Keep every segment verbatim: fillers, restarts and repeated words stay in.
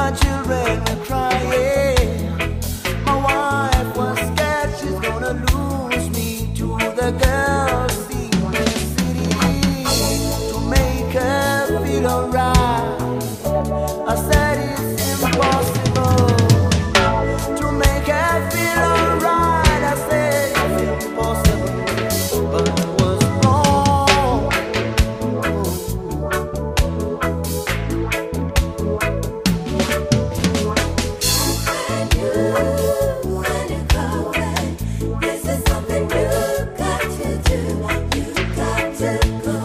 my children were crying. My wife was scared she's gonna lose me to the girls in the city. To make her feel alright, I said it's impossible. To make her feel alright, I said it's impossible. But I was wrong. When you go away, this is something you got to do. You got to go.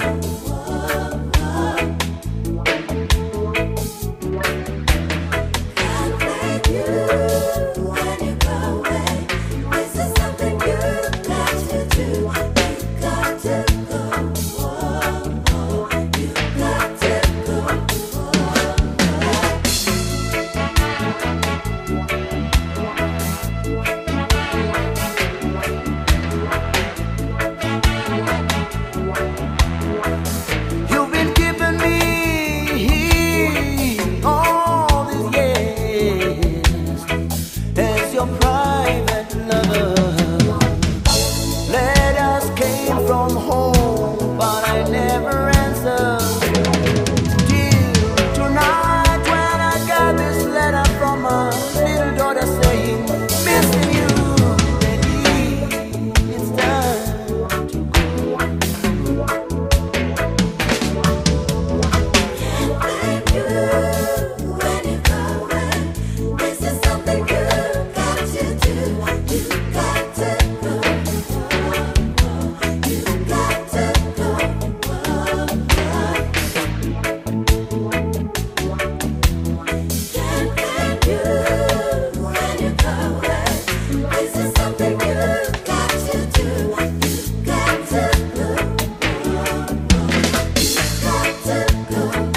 Can't blame you when you go away. This is something you got to do. You got to go. You got to go. You've been giving me all these years as your private lover. Letters came from home, but I never answered. Till tonight when I got this letter from my little daughter saying, missing you, baby, it's time to go. Can't blame you when you go away. This is something you got to do. You got to go. You got to go. Can't blame you when you go away. This is something you got to do. You got to go. Got to go.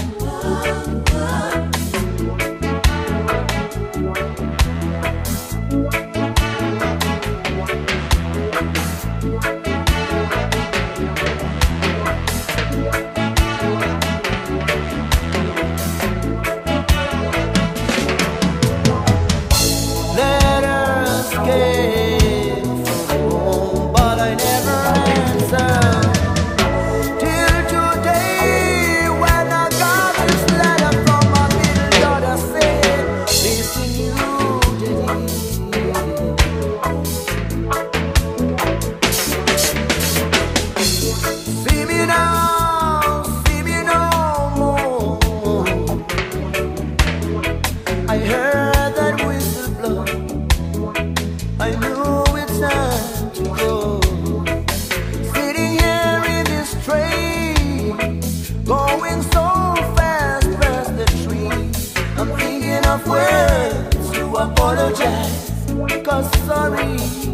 Letters came from home, but I never answered. Till today, when I got this letter from my little daughter saying, missing you, Daddy. See me now, see me no more. I heard that whistle blow. I knew it's time to go. Sitting here in this train, going so fast past the tree. I'm thinking of words to apologize, 'cause sorry